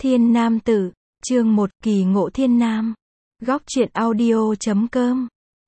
Thiên Nam Tử, chương 1, kỳ ngộ Thiên Nam. Góc truyện audio.com.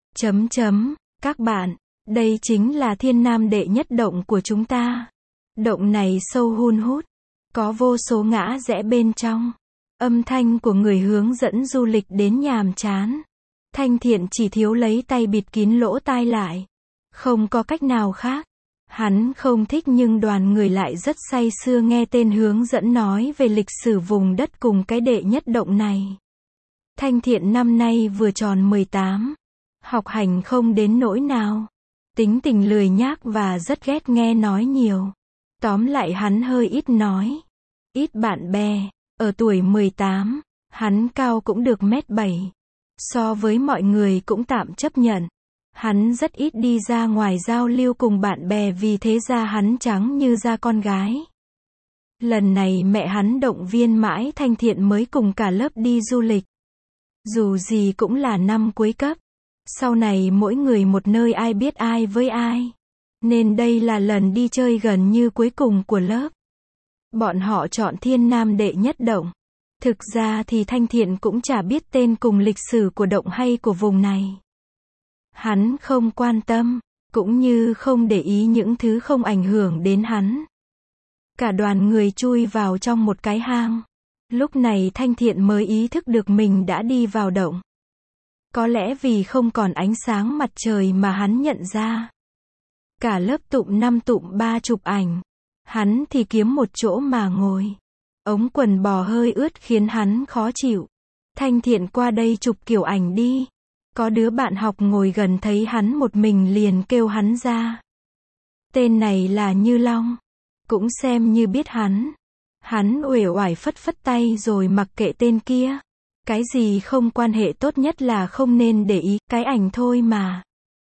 Các bạn, đây chính là Thiên Nam đệ nhất động của chúng ta. Động này sâu hun hút, có vô số ngã rẽ bên trong. Âm thanh của người hướng dẫn du lịch đến nhàm chán. Thanh Thiện chỉ thiếu lấy tay bịt kín lỗ tai lại. Không có cách nào khác. Hắn không thích nhưng đoàn người lại rất say sưa nghe tên hướng dẫn nói về lịch sử vùng đất cùng cái đệ nhất động này. Thanh Thiện năm nay vừa tròn 18. Học hành không đến nỗi nào. Tính tình lười nhác và rất ghét nghe nói nhiều. Tóm lại hắn hơi ít nói. Ít bạn bè. Ở tuổi 18, hắn cao cũng được 1m7. So với mọi người cũng tạm chấp nhận. Hắn rất ít đi ra ngoài giao lưu cùng bạn bè vì thế da hắn trắng như da con gái. Lần này mẹ hắn động viên mãi Thanh Thiện mới cùng cả lớp đi du lịch. Dù gì cũng là năm cuối cấp. Sau này mỗi người một nơi ai biết ai với ai. Nên đây là lần đi chơi gần như cuối cùng của lớp. Bọn họ chọn Thiên Nam đệ nhất động. Thực ra thì Thanh Thiện cũng chả biết tên cùng lịch sử của động hay của vùng này. Hắn không quan tâm, cũng như không để ý những thứ không ảnh hưởng đến hắn. Cả đoàn người chui vào trong một cái hang. Lúc này Thanh Thiện mới ý thức được mình đã đi vào động. Có lẽ vì không còn ánh sáng mặt trời mà hắn nhận ra. Cả lớp tụm 5 tụm 3 chụp ảnh. Hắn thì kiếm một chỗ mà ngồi. Ống quần bò hơi ướt khiến hắn khó chịu. Thanh Thiện qua đây chụp kiểu ảnh đi. Có đứa bạn học ngồi gần thấy hắn một mình liền kêu hắn ra. Tên này là Như Long. Cũng xem như biết hắn. Hắn uể oải phất phất tay rồi mặc kệ tên kia. Cái gì không quan hệ tốt nhất là không nên để ý, cái ảnh thôi mà.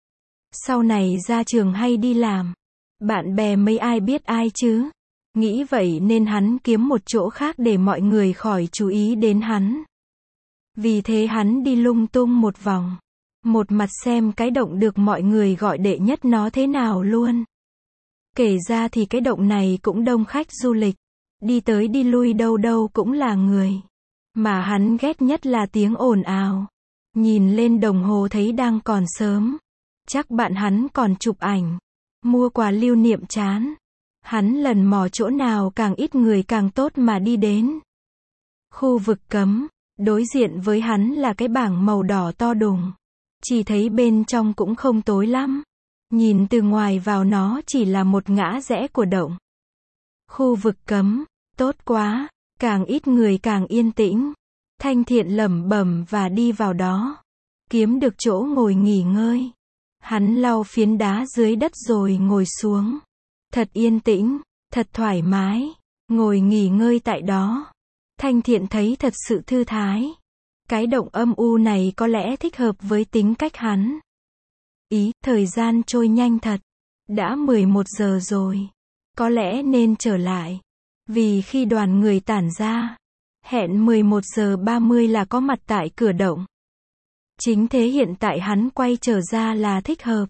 Sau này ra trường hay đi làm. Bạn bè mấy ai biết ai chứ. Nghĩ vậy nên hắn kiếm một chỗ khác để mọi người khỏi chú ý đến hắn. Vì thế hắn đi lung tung một vòng. Một mặt xem cái động được mọi người gọi đệ nhất nó thế nào luôn. Kể ra thì cái động này cũng đông khách du lịch. Đi tới đi lui đâu đâu cũng là người. Mà hắn ghét nhất là tiếng ồn ào. Nhìn lên đồng hồ thấy đang còn sớm. Chắc bạn hắn còn chụp ảnh. Mua quà lưu niệm chán. Hắn lần mò chỗ nào càng ít người càng tốt mà đi đến. Khu vực cấm. Đối diện với hắn là cái bảng màu đỏ to đùng. Chỉ thấy bên trong cũng không tối lắm. Nhìn từ ngoài vào nó chỉ là một ngã rẽ của động. Khu vực cấm. Tốt quá. Càng ít người càng yên tĩnh. Thanh Thiện lẩm bẩm và đi vào đó. Kiếm được chỗ ngồi nghỉ ngơi. Hắn lau phiến đá dưới đất rồi ngồi xuống. Thật yên tĩnh. Thật thoải mái. Ngồi nghỉ ngơi tại đó. Thanh Thiện thấy thật sự thư thái. Cái động âm u này có lẽ thích hợp với tính cách hắn. Thời gian trôi nhanh thật. Đã 11 giờ rồi. Có lẽ nên trở lại. Vì khi đoàn người tản ra, hẹn 11 giờ 30 là có mặt tại cửa động. Chính thế hiện tại hắn quay trở ra là thích hợp.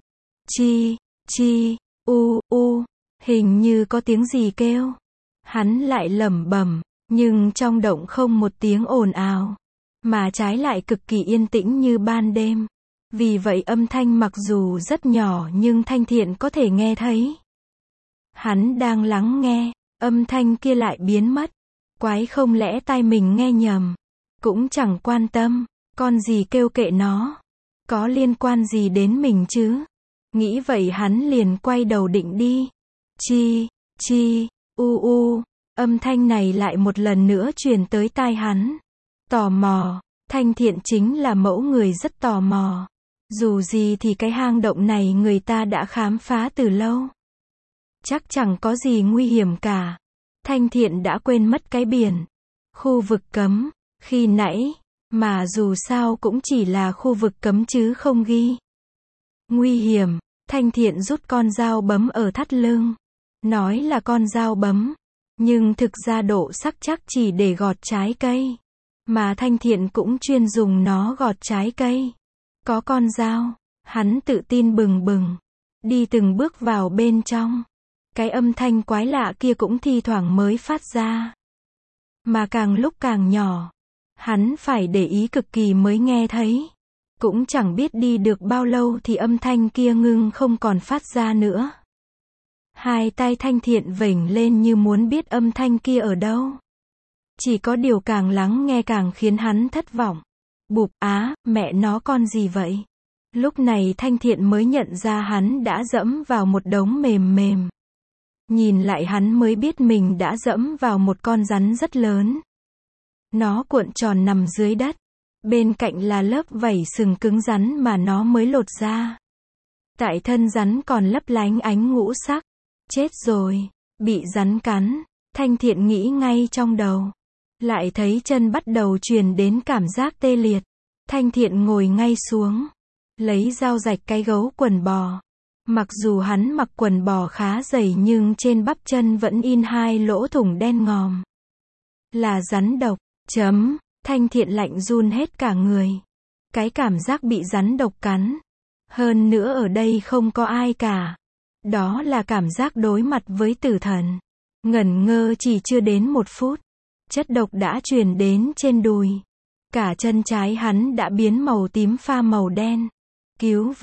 Hình như có tiếng gì kêu. Hắn lại lẩm bẩm, nhưng trong động không một tiếng ồn ào. Mà trái lại cực kỳ yên tĩnh như ban đêm. Vì vậy âm thanh mặc dù rất nhỏ nhưng Thanh Thiện có thể nghe thấy. Hắn đang lắng nghe, âm thanh kia lại biến mất. Quái không lẽ tai mình nghe nhầm. Cũng chẳng quan tâm, con gì kêu kệ nó. Có liên quan gì đến mình chứ. Nghĩ vậy hắn liền quay đầu định đi. Âm thanh này lại một lần nữa truyền tới tai hắn. Tò mò. Thanh Thiện chính là mẫu người rất tò mò. Dù gì thì cái hang động này người ta đã khám phá từ lâu. Chắc chẳng có gì nguy hiểm cả. Thanh Thiện đã quên mất cái biển. Khu vực cấm. Khi nãy. Mà dù sao cũng chỉ là khu vực cấm chứ không ghi. Nguy hiểm. Thanh Thiện rút con dao bấm ở thắt lưng. Nói là con dao bấm. Nhưng thực ra độ sắc chắc chỉ để gọt trái cây. Mà Thanh Thiện cũng chuyên dùng nó gọt trái cây. Có con dao. Hắn tự tin bừng bừng. Đi từng bước vào bên trong. Cái âm thanh quái lạ kia cũng thi thoảng mới phát ra. mà càng lúc càng nhỏ. Hắn phải để ý cực kỳ mới nghe thấy. Cũng chẳng biết đi được bao lâu thì âm thanh kia ngưng không còn phát ra nữa. Hai tay Thanh Thiện vểnh lên như muốn biết âm thanh kia ở đâu. Chỉ có điều càng lắng nghe càng khiến hắn thất vọng. Bụp, mẹ nó con gì vậy? Lúc này Thanh Thiện mới nhận ra hắn đã dẫm vào một đống mềm mềm. Nhìn lại hắn mới biết mình đã dẫm vào một con rắn rất lớn. Nó cuộn tròn nằm dưới đất. Bên cạnh là lớp vảy sừng cứng rắn mà nó mới lột ra. Tại thân rắn còn lấp lánh ánh ngũ sắc. Chết rồi, bị rắn cắn. Thanh Thiện nghĩ ngay trong đầu. Lại thấy chân bắt đầu truyền đến cảm giác tê liệt. Thanh Thiện ngồi ngay xuống. Lấy dao rạch cái gấu quần bò. Mặc dù hắn mặc quần bò khá dày nhưng trên bắp chân vẫn in hai lỗ thủng đen ngòm. Là rắn độc. Thanh Thiện lạnh run hết cả người. Cái cảm giác bị rắn độc cắn. Hơn nữa ở đây không có ai cả. Đó là cảm giác đối mặt với tử thần. Ngẩn ngơ chỉ chưa đến 1 phút. Chất độc đã truyền đến trên đùi. Cả chân trái hắn đã biến màu tím pha màu đen. Cứu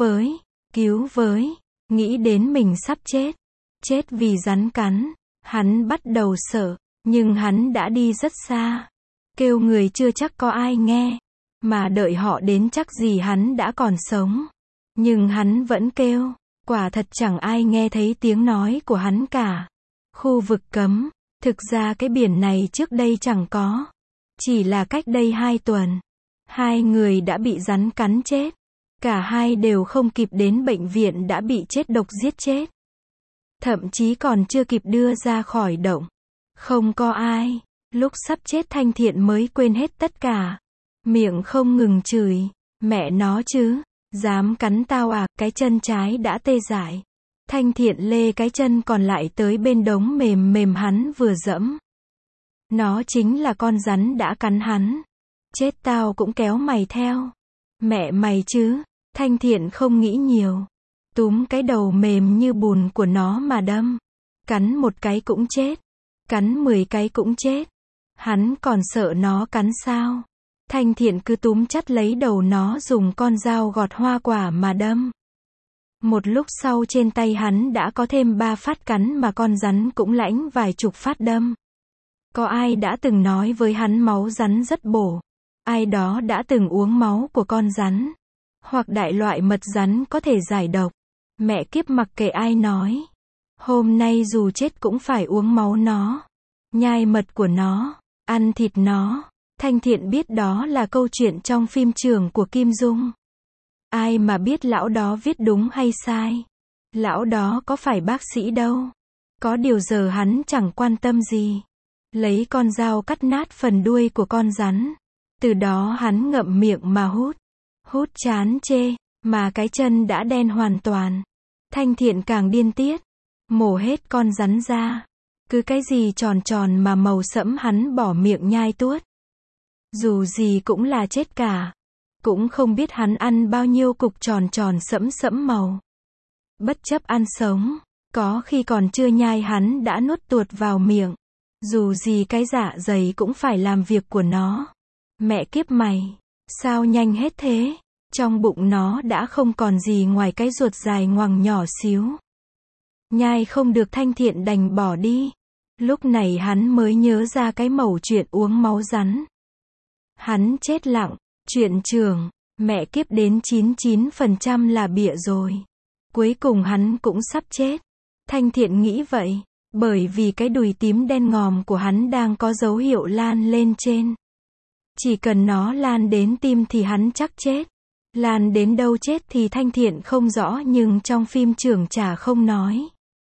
với, nghĩ đến mình sắp chết. Chết vì rắn cắn. Hắn bắt đầu sợ, nhưng hắn đã đi rất xa. Kêu người chưa chắc có ai nghe. Mà đợi họ đến chắc gì hắn đã còn sống. Nhưng hắn vẫn kêu. Quả thật chẳng ai nghe thấy tiếng nói của hắn cả. Khu vực cấm. Thực ra cái biển này trước đây chẳng có. Chỉ là cách đây 2 tuần. 2 người đã bị rắn cắn chết. Cả hai đều không kịp đến bệnh viện đã bị chết độc giết chết. Thậm chí còn chưa kịp đưa ra khỏi động. Không có ai. Lúc sắp chết Thanh Thiện mới quên hết tất cả. Miệng không ngừng chửi. Mẹ nó chứ. Dám cắn tao à, cái chân trái đã tê dại. Thanh Thiện lê cái chân còn lại tới bên đống mềm mềm hắn vừa dẫm. Nó chính là con rắn đã cắn hắn. Chết tao cũng kéo mày theo. Mẹ mày chứ. Thanh Thiện không nghĩ nhiều. Túm cái đầu mềm như bùn của nó mà đâm. Cắn 1 cái cũng chết. Cắn 10 cái cũng chết. Hắn còn sợ nó cắn sao? Thanh Thiện cứ túm chặt lấy đầu nó dùng con dao gọt hoa quả mà đâm. Một lúc sau trên tay hắn đã có thêm 3 phát cắn mà con rắn cũng lãnh vài chục phát đâm. Có ai đã từng nói với hắn máu rắn rất bổ. Ai đó đã từng uống máu của con rắn. Hoặc đại loại mật rắn có thể giải độc. Mẹ kiếp mặc kệ ai nói. Hôm nay dù chết cũng phải uống máu nó. Nhai mật của nó. Ăn thịt nó. Thanh Thiện biết đó là câu chuyện trong phim trường của Kim Dung. Ai mà biết lão đó viết đúng hay sai. Lão đó có phải bác sĩ đâu. Có điều giờ hắn chẳng quan tâm gì. Lấy con dao cắt nát phần đuôi của con rắn. Từ đó hắn ngậm miệng mà hút. Hút chán chê. Mà cái chân đã đen hoàn toàn. Thanh Thiện càng điên tiết. Mổ hết con rắn ra. Cứ cái gì tròn tròn mà màu sẫm hắn bỏ miệng nhai tuốt. Dù gì cũng là chết cả. Cũng không biết hắn ăn bao nhiêu cục tròn tròn sẫm sẫm màu. Bất chấp ăn sống. Có khi còn chưa nhai hắn đã nuốt tuột vào miệng. Dù gì cái dạ dày cũng phải làm việc của nó. Mẹ kiếp mày. Sao nhanh hết thế? Trong bụng nó đã không còn gì ngoài cái ruột dài ngoằng nhỏ xíu. Nhai không được Thanh Thiện đành bỏ đi. Lúc này hắn mới nhớ ra cái mẩu chuyện uống máu rắn. Hắn chết lặng. Chuyện trường. Mẹ kiếp đến 99% là bịa rồi. Cuối cùng hắn cũng sắp chết. Thanh Thiện nghĩ vậy. Bởi vì cái đùi tím đen ngòm của hắn đang có dấu hiệu lan lên trên. Chỉ cần nó lan đến tim thì hắn chắc chết. Lan đến đâu chết thì Thanh Thiện không rõ nhưng trong phim trường chả không nói.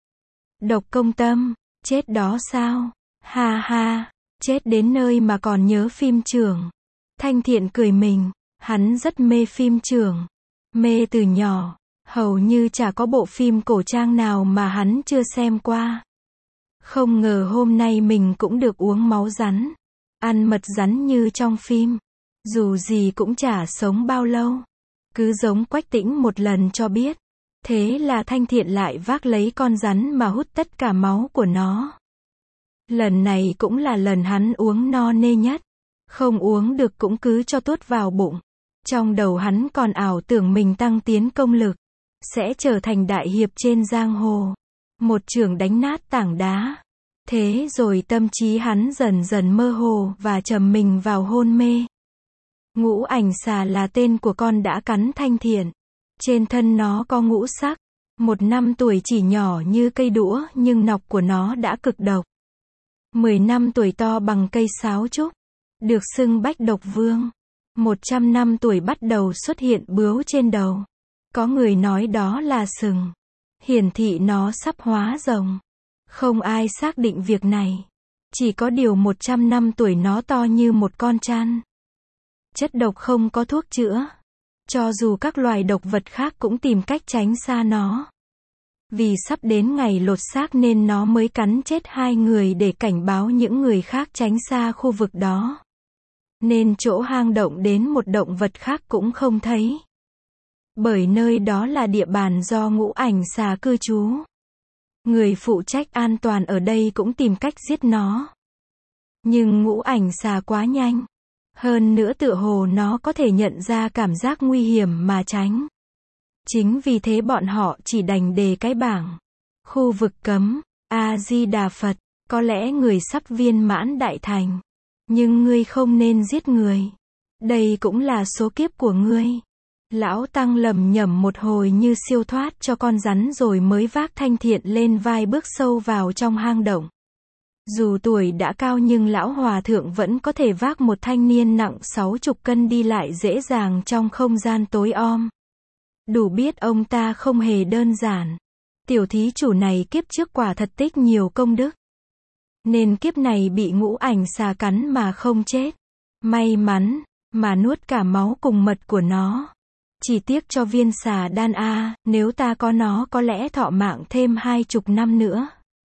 Độc công tâm. Chết đó sao? Ha ha. Chết đến nơi mà còn nhớ phim trường. Thanh Thiện cười mình. Hắn rất mê phim trường. Mê từ nhỏ. Hầu như chả có bộ phim cổ trang nào mà hắn chưa xem qua. Không ngờ hôm nay mình cũng được uống máu rắn. Ăn mật rắn như trong phim. Dù gì cũng chả sống bao lâu. Cứ giống Quách Tĩnh một lần cho biết. Thế là Thanh Thiện lại vác lấy con rắn mà hút tất cả máu của nó. Lần này cũng là lần hắn uống no nê nhất. Không uống được cũng cứ cho tuốt vào bụng. Trong đầu hắn còn ảo tưởng mình tăng tiến công lực, sẽ trở thành đại hiệp trên giang hồ. Một chưởng đánh nát tảng đá. Thế rồi tâm trí hắn dần dần mơ hồ và trầm mình vào hôn mê. Ngũ ảnh xà là tên của con đã cắn Thanh Thiện. Trên thân nó có ngũ sắc. 1 năm tuổi chỉ nhỏ như cây đũa nhưng nọc của nó đã cực độc. 10 năm tuổi to bằng cây sáo trúc. Được xưng Bách Độc Vương. 100 năm tuổi bắt đầu xuất hiện bướu trên đầu. Có người nói đó là sừng. Hiển thị nó sắp hóa rồng. Không ai xác định việc này. Chỉ có điều 100 năm tuổi nó to như một con trăn. Chất độc không có thuốc chữa. Cho dù các loài độc vật khác cũng tìm cách tránh xa nó. Vì sắp đến ngày lột xác nên nó mới cắn chết 2 người để cảnh báo những người khác tránh xa khu vực đó. Nên chỗ hang động đến một động vật khác cũng không thấy. Bởi nơi đó là địa bàn do ngũ ảnh xà cư trú. Người phụ trách an toàn ở đây cũng tìm cách giết nó. Nhưng ngũ ảnh xà quá nhanh. Hơn nữa tựa hồ nó có thể nhận ra cảm giác nguy hiểm mà tránh. Chính vì thế bọn họ chỉ đành đề cái bảng. Khu vực cấm, A-di-đà Phật, có lẽ người sắp viên mãn đại thành. Nhưng ngươi không nên giết người. Đây cũng là số kiếp của ngươi. Lão Tăng lẩm nhẩm một hồi như siêu thoát cho con rắn rồi mới vác Thanh Thiện lên vai bước sâu vào trong hang động. Dù tuổi đã cao nhưng lão hòa thượng vẫn có thể vác một thanh niên nặng 60 cân đi lại dễ dàng trong không gian tối om. Đủ biết ông ta không hề đơn giản. Tiểu thí chủ này kiếp trước quả thật tích nhiều công đức. Nên kiếp này bị ngũ ảnh xà cắn mà không chết. May mắn, mà nuốt cả máu cùng mật của nó. Chỉ tiếc cho viên xà đan nếu ta có nó có lẽ thọ mạng thêm 20 năm nữa.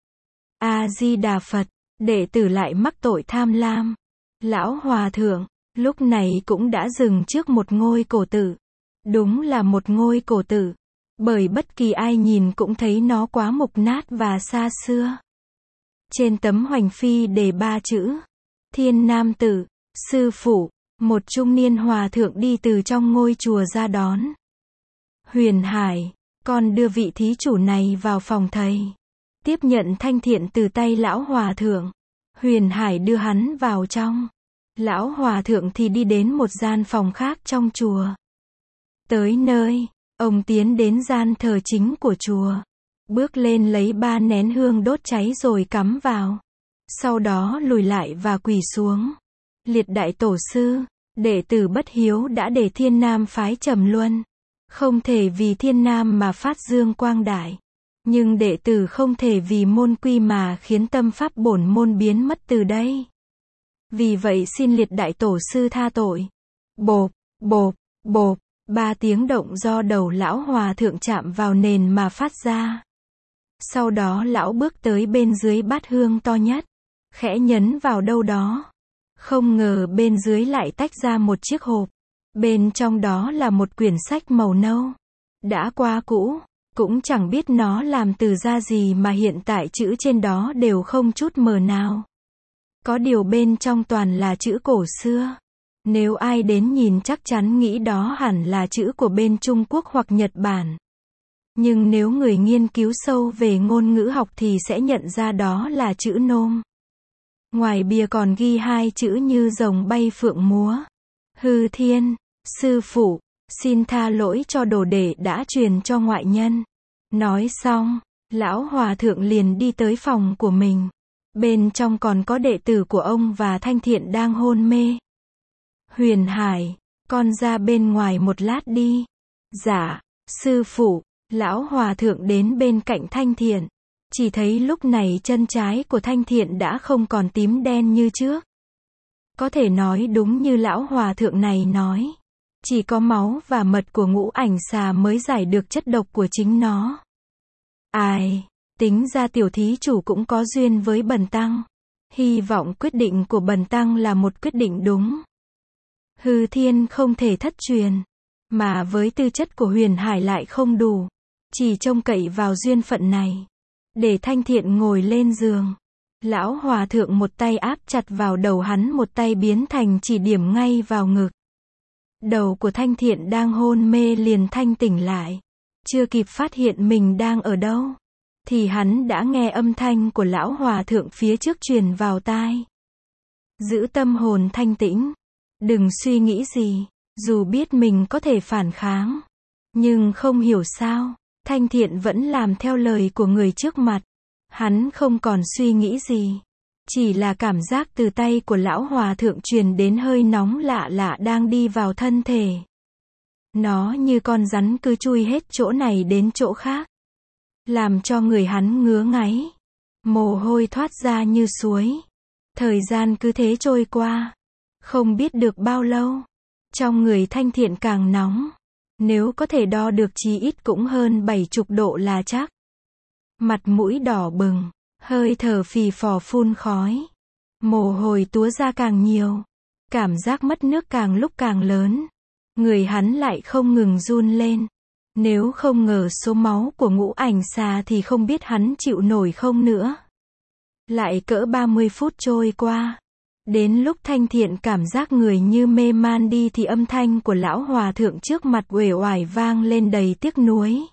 A-di-đà Phật, đệ tử lại mắc tội tham lam. Lão hòa thượng, lúc này cũng đã dừng trước một ngôi cổ tự. Đúng là một ngôi cổ tự. Bởi bất kỳ ai nhìn cũng thấy nó quá mục nát và xa xưa. Trên tấm hoành phi đề 3 chữ. Thiên Nam Tử, sư phụ, một trung niên hòa thượng đi từ trong ngôi chùa ra đón. Huyền Hải, con đưa vị thí chủ này vào phòng thầy. Tiếp nhận Thanh Thiện từ tay lão hòa thượng. Huyền Hải đưa hắn vào trong. Lão hòa thượng thì đi đến một gian phòng khác trong chùa. Tới nơi, ông tiến đến gian thờ chính của chùa. Bước lên lấy 3 nén hương đốt cháy rồi cắm vào. Sau đó lùi lại và quỳ xuống. Liệt đại tổ sư, đệ tử bất hiếu đã để Thiên Nam phái trầm luân. Không thể vì Thiên Nam mà phát dương quang đại. Nhưng đệ tử không thể vì môn quy mà khiến tâm pháp bổn môn biến mất từ đây. Vì vậy xin liệt đại tổ sư tha tội. Bộp, bộp, bộp, 3 tiếng động do đầu lão hòa thượng chạm vào nền mà phát ra. Sau đó lão bước tới bên dưới bát hương to nhất. Khẽ nhấn vào đâu đó. Không ngờ bên dưới lại tách ra một chiếc hộp. Bên trong đó là một quyển sách màu nâu. Đã qua cũ. Cũng chẳng biết nó làm từ da gì mà hiện tại chữ trên đó đều không chút mờ nào. Có điều bên trong toàn là chữ cổ xưa. Nếu ai đến nhìn chắc chắn nghĩ đó hẳn là chữ của bên Trung Quốc hoặc Nhật Bản. Nhưng nếu người nghiên cứu sâu về ngôn ngữ học thì sẽ nhận ra đó là chữ Nôm. Ngoài bìa còn ghi 2 chữ như rồng bay phượng múa. Hư Thiên, sư phụ, xin tha lỗi cho đồ đệ đã truyền cho ngoại nhân. Nói xong, lão hòa thượng liền đi tới phòng của mình. Bên trong còn có đệ tử của ông và Thanh Thiện đang hôn mê. Huyền Hải, con ra bên ngoài một lát đi. Dạ, sư phụ. Lão hòa thượng đến bên cạnh Thanh Thiện. Chỉ thấy lúc này chân trái của Thanh Thiện đã không còn tím đen như trước. Có thể nói đúng như lão hòa thượng này nói. Chỉ có máu và mật của ngũ ảnh xà mới giải được chất độc của chính nó. Ai, tính ra tiểu thí chủ cũng có duyên với Bần Tăng. Hy vọng quyết định của Bần Tăng là một quyết định đúng. Hư Thiên không thể thất truyền. Mà với tư chất của Huyền Hải lại không đủ. Chỉ trông cậy vào duyên phận này. Để Thanh Thiện ngồi lên giường. Lão hòa thượng một tay áp chặt vào đầu hắn, một tay biến thành chỉ điểm ngay vào ngực. Đầu của Thanh Thiện đang hôn mê liền thanh tỉnh lại. Chưa kịp phát hiện mình đang ở đâu, thì hắn đã nghe âm thanh của lão hòa thượng phía trước truyền vào tai. Giữ tâm hồn thanh tĩnh. Đừng suy nghĩ gì. Dù biết mình có thể phản kháng, nhưng không hiểu sao, Thanh Thiện vẫn làm theo lời của người trước mặt. Hắn không còn suy nghĩ gì. Chỉ là cảm giác từ tay của lão hòa thượng truyền đến hơi nóng lạ lạ đang đi vào thân thể. Nó như con rắn cứ chui hết chỗ này đến chỗ khác, làm cho người hắn ngứa ngáy. Mồ hôi thoát ra như suối. Thời gian cứ thế trôi qua. Không biết được bao lâu, trong người Thanh Thiện càng nóng. Nếu có thể đo được chí ít cũng hơn 70 độ là chắc. Mặt mũi đỏ bừng, hơi thở phì phò phun khói. Mồ hôi túa ra càng nhiều. Cảm giác mất nước càng lúc càng lớn. Người hắn lại không ngừng run lên. Nếu không ngờ số máu của Ngũ Ảnh Xà thì không biết hắn chịu nổi không nữa. Lại cỡ 30 phút trôi qua. Đến lúc Thanh Thiện cảm giác người như mê man đi thì âm thanh của lão hòa thượng trước mặt uể oải vang lên đầy tiếc nuối.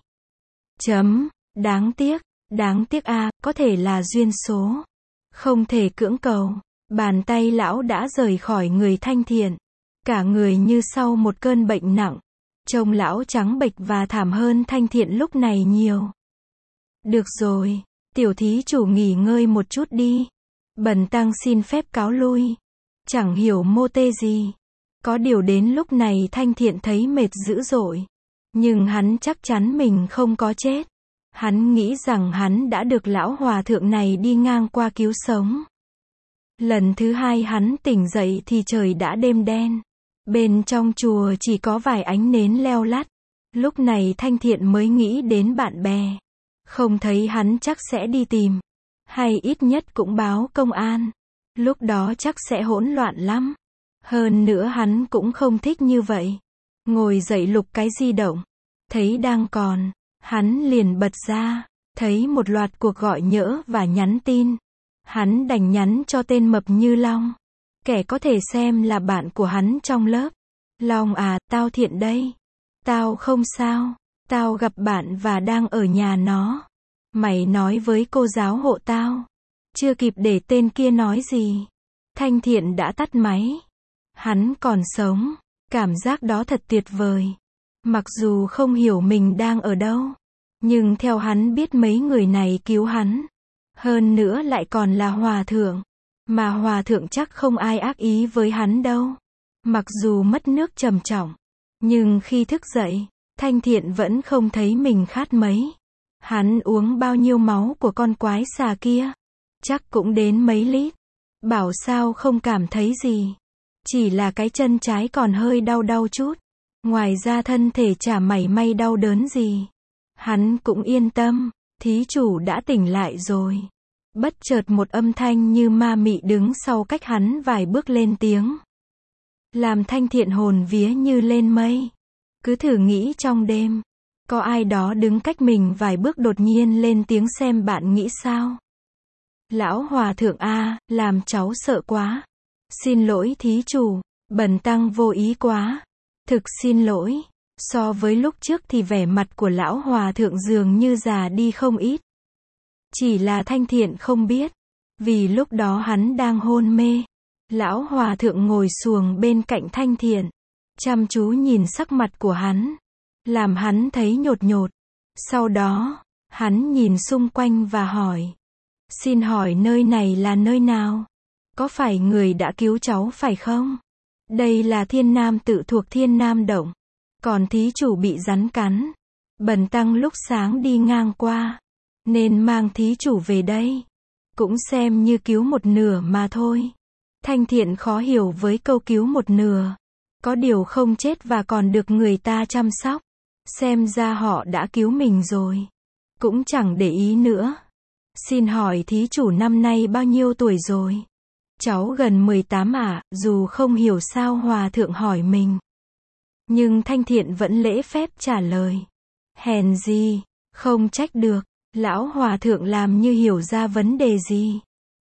Đáng tiếc a, có thể là duyên số. Không thể cưỡng cầu. Bàn tay lão đã rời khỏi người Thanh Thiện. Cả người như sau một cơn bệnh nặng. Trông lão trắng bệch và thảm hơn Thanh Thiện lúc này nhiều. Được rồi, tiểu thí chủ nghỉ ngơi một chút đi. Bần tăng xin phép cáo lui. Chẳng hiểu mô tê gì. Có điều đến lúc này Thanh Thiện thấy mệt dữ dội. Nhưng hắn chắc chắn mình không có chết. Hắn nghĩ rằng hắn đã được lão hòa thượng này đi ngang qua cứu sống. Lần thứ hai hắn tỉnh dậy thì trời đã đêm đen. Bên trong chùa chỉ có vài ánh nến leo lắt. Lúc này Thanh Thiện mới nghĩ đến bạn bè. Không thấy hắn chắc sẽ đi tìm. Hay ít nhất cũng báo công an. Lúc đó chắc sẽ hỗn loạn lắm. Hơn nữa hắn cũng không thích như vậy. Ngồi dậy lục cái di động. Thấy đang còn. Hắn liền bật ra. Thấy một loạt cuộc gọi nhỡ và nhắn tin. Hắn đành nhắn cho tên mập như Long. Kẻ có thể xem là bạn của hắn trong lớp. Long à, tao Thiện đây. Tao không sao. Tao gặp bạn và đang ở nhà nó. Mày nói với cô giáo hộ tao. Chưa kịp để tên kia nói gì. Thanh Thiện đã tắt máy. Hắn còn sống. Cảm giác đó thật tuyệt vời. Mặc dù không hiểu mình đang ở đâu. Nhưng theo hắn biết mấy người này cứu hắn. Hơn nữa lại còn là hòa thượng. Mà hòa thượng chắc không ai ác ý với hắn đâu. Mặc dù mất nước trầm trọng. Nhưng khi thức dậy, Thanh Thiện vẫn không thấy mình khát mấy. Hắn uống bao nhiêu máu của con quái xà kia? Chắc cũng đến mấy lít. Bảo sao không cảm thấy gì. Chỉ là cái chân trái còn hơi đau đau chút. Ngoài ra thân thể chả mảy may đau đớn gì. Hắn cũng yên tâm. Thí chủ đã tỉnh lại rồi. Bất chợt một âm thanh như ma mị đứng sau cách hắn vài bước lên tiếng. Làm Thanh Thiện hồn vía như lên mây. Cứ thử nghĩ trong đêm. Có ai đó đứng cách mình vài bước đột nhiên lên tiếng xem bạn nghĩ sao. Lão hòa thượng a, làm cháu sợ quá. Xin lỗi thí chủ. Bần tăng vô ý quá. Thực xin lỗi. So với lúc trước thì vẻ mặt của lão hòa thượng dường như già đi không ít. Chỉ là Thanh Thiện không biết. Vì lúc đó hắn đang hôn mê. Lão hòa thượng ngồi xuồng bên cạnh Thanh Thiện. Chăm chú nhìn sắc mặt của hắn. Làm hắn thấy nhột nhột. Sau đó, hắn nhìn xung quanh và hỏi. Xin hỏi nơi này là nơi nào? Có phải người đã cứu cháu phải không? Đây là Thiên Nam Tự thuộc Thiên Nam Động. Còn thí chủ bị rắn cắn. Bần tăng lúc sáng đi ngang qua. Nên mang thí chủ về đây. Cũng xem như cứu một nửa mà thôi. Thanh Thiện khó hiểu với câu cứu một nửa. Có điều không chết và còn được người ta chăm sóc. Xem ra họ đã cứu mình rồi. Cũng chẳng để ý nữa. Xin hỏi thí chủ năm nay bao nhiêu tuổi rồi? Cháu gần 18 ạ, dù không hiểu sao hòa thượng hỏi mình. Nhưng Thanh Thiện vẫn lễ phép trả lời. Hèn gì, không trách được. Lão hòa thượng làm như hiểu ra vấn đề gì.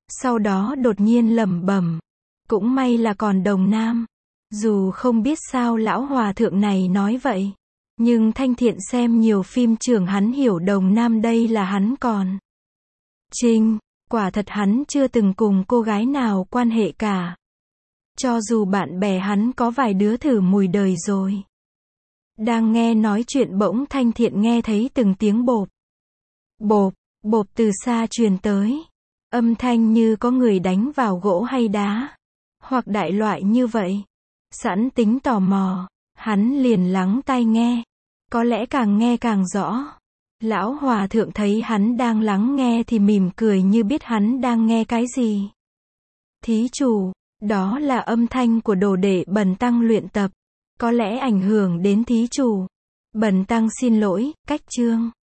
Sau đó đột nhiên lẩm bẩm, cũng may là còn Đồng Nam. Dù không biết sao lão hòa thượng này nói vậy, nhưng Thanh Thiện xem nhiều phim trưởng hắn hiểu Đồng Nam đây là hắn còn. Trinh, quả thật hắn chưa từng cùng cô gái nào quan hệ cả. Cho dù bạn bè hắn có vài đứa thử mùi đời rồi. Đang nghe nói chuyện bỗng Thanh Thiện nghe thấy từng tiếng bộp. Bộp, bộp từ xa truyền tới. Âm thanh như có người đánh vào gỗ hay đá. Hoặc đại loại như vậy. Sẵn tính tò mò, hắn liền lắng tai nghe. Có lẽ càng nghe càng rõ. Lão hòa thượng thấy hắn đang lắng nghe thì mỉm cười như biết hắn đang nghe cái gì. Thí chủ, đó là âm thanh của đồ đệ Bần tăng luyện tập. Có lẽ ảnh hưởng đến thí chủ. Bần tăng xin lỗi, cách chương.